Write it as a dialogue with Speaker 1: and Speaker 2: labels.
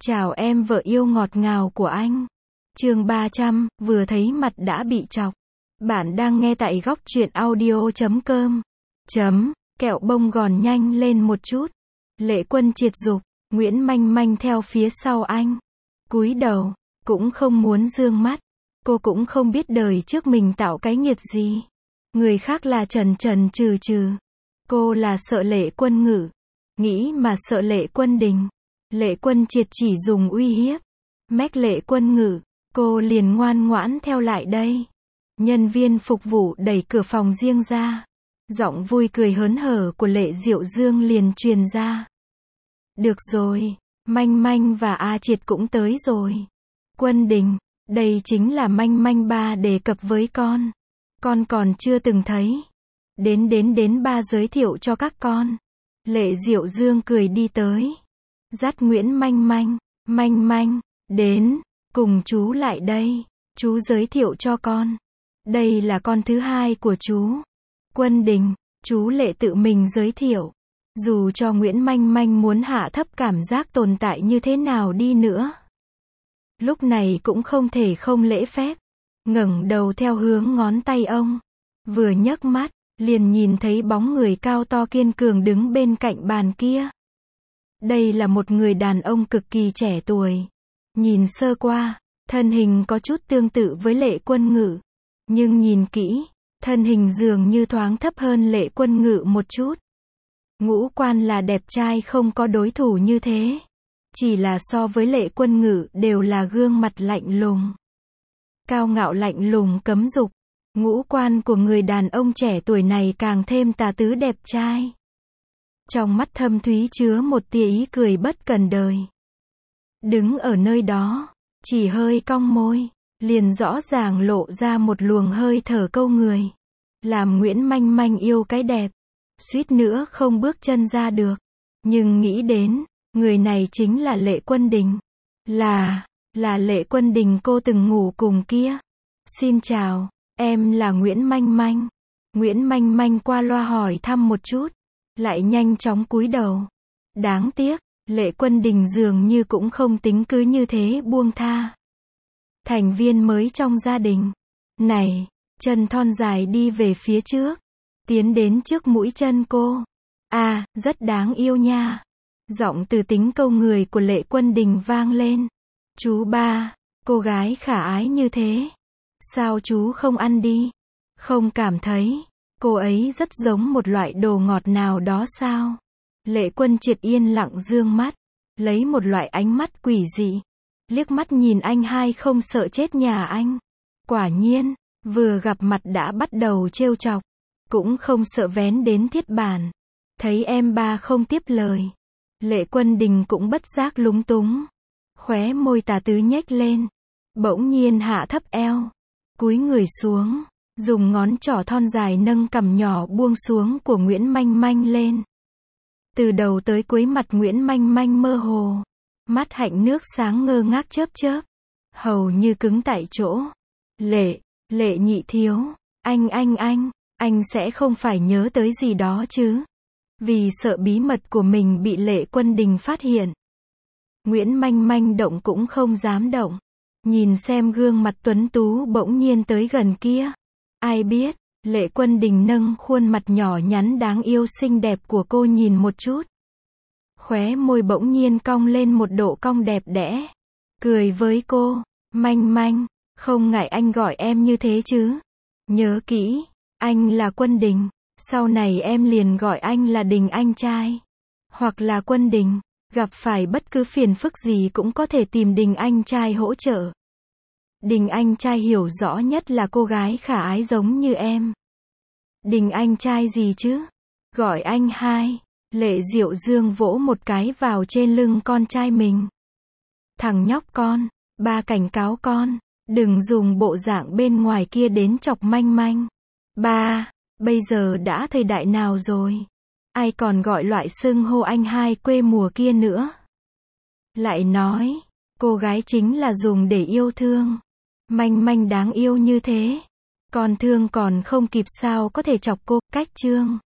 Speaker 1: Chào em vợ yêu ngọt ngào của anh. Chương 300, vừa thấy mặt đã bị chọc. Bạn đang nghe tại góc truyện audio.com. Kẹo bông gòn nhanh lên một chút. Lệ Quân triệt dục, Nguyễn Manh Manh theo phía sau anh. Cúi đầu, cũng không muốn dương mắt. Cô cũng không biết đời trước mình tạo cái nghiệt gì. Người khác là trần trần trừ trừ. Cô là sợ Lệ Quân ngự. Nghĩ mà sợ Lệ Quân đình. Lệ Quân triệt chỉ dùng uy hiếp. Mách Lệ Quân ngự, cô liền ngoan ngoãn theo lại đây. Nhân viên phục vụ đẩy cửa phòng riêng ra. Giọng vui cười hớn hở của Lệ Diệu Dương liền truyền ra. Được rồi, Manh Manh và A Triệt cũng tới rồi. Quân đình, đây chính là Manh Manh ba đề cập với con. Con còn chưa từng thấy. Đến ba giới thiệu cho các con. Lệ Diệu Dương cười đi tới. Dắt Nguyễn Manh Manh, đến, cùng chú lại đây. Chú giới thiệu cho con. Đây là con thứ hai của chú. Quân đình, chú Lệ tự mình giới thiệu. Dù cho Nguyễn Manh Manh muốn hạ thấp cảm giác tồn tại như thế nào đi nữa. Lúc này cũng không thể không lễ phép. Ngẩng đầu theo hướng ngón tay ông. Vừa nhấc mắt, liền nhìn thấy bóng người cao to kiên cường đứng bên cạnh bàn kia. Đây là một người đàn ông cực kỳ trẻ tuổi. Nhìn sơ qua, thân hình có chút tương tự với Lệ Quân ngự. Nhưng nhìn kỹ, thân hình dường như thoáng thấp hơn Lệ Quân ngự một chút. Ngũ quan là đẹp trai không có đối thủ như thế. Chỉ là so với Lệ Quân ngự đều là gương mặt lạnh lùng. Cao ngạo lạnh lùng cấm dục. Ngũ quan của người đàn ông trẻ tuổi này càng thêm tà tứ đẹp trai. Trong mắt thâm thúy chứa một tia ý cười bất cần đời. Đứng ở nơi đó, chỉ hơi cong môi, liền rõ ràng lộ ra một luồng hơi thở câu người. Làm Nguyễn Manh Manh yêu cái đẹp. Suýt nữa không bước chân ra được. Nhưng nghĩ đến, người này chính là Lệ Quân đình. Là Lệ Quân đình cô từng ngủ cùng kia. Xin chào, em là Nguyễn Manh Manh. Nguyễn Manh Manh qua loa hỏi thăm một chút. Lại nhanh chóng cúi đầu. Đáng tiếc, Lệ Quân đình dường như cũng không tính cứ như thế buông tha. Thành viên mới trong gia đình. Này, chân thon dài đi về phía trước. Tiến đến trước mũi chân cô. À, rất đáng yêu nha. Giọng từ tính câu người của Lệ Quân đình vang lên. Chú ba, cô gái khả ái như thế. Sao chú không ăn đi? Không cảm thấy cô ấy rất giống một loại đồ ngọt nào đó sao? Lệ Quân triệt yên lặng dương mắt. Lấy một loại ánh mắt quỷ dị. Liếc mắt nhìn anh hai không sợ chết nhà anh. Quả nhiên, vừa gặp mặt đã bắt đầu trêu chọc. Cũng không sợ vén đến thiết bản. Thấy em ba không tiếp lời. Lệ Quân đình cũng bất giác lúng túng. Khóe môi tà tứ nhếch lên. Bỗng nhiên hạ thấp eo. Cúi người xuống. Dùng ngón trỏ thon dài nâng cằm nhỏ buông xuống của Nguyễn Manh Manh lên. Từ đầu tới cuối mặt Nguyễn Manh Manh mơ hồ. Mắt hạnh nước sáng ngơ ngác chớp chớp. Hầu như cứng tại chỗ. Lệ nhị thiếu. Anh sẽ không phải nhớ tới gì đó chứ. Vì sợ bí mật của mình bị Lệ Quân đình phát hiện. Nguyễn Manh Manh động cũng không dám động. Nhìn xem gương mặt tuấn tú bỗng nhiên tới gần kia. Ai biết, Lệ Quân đình nâng khuôn mặt nhỏ nhắn đáng yêu xinh đẹp của cô nhìn một chút. Khóe môi bỗng nhiên cong lên một độ cong đẹp đẽ. Cười với cô, Manh Manh, không ngại anh gọi em như thế chứ. Nhớ kỹ, anh là Quân đình, sau này em liền gọi anh là Đình anh trai. Hoặc là Quân đình, gặp phải bất cứ phiền phức gì cũng có thể tìm Đình anh trai hỗ trợ. Đình anh trai hiểu rõ nhất là cô gái khả ái giống như em. Đình anh trai gì chứ? Gọi anh hai. Lệ Diệu Dương vỗ một cái vào trên lưng con trai mình. Thằng nhóc con, ba cảnh cáo con, đừng dùng bộ dạng bên ngoài kia đến chọc Manh Manh. Ba, bây giờ đã thời đại nào rồi? Ai còn gọi loại xưng hô anh hai quê mùa kia nữa? Lại nói, cô gái chính là dùng để yêu thương. Manh Manh đáng yêu như thế. Con thương còn không kịp sao có thể chọc cô, cách chương.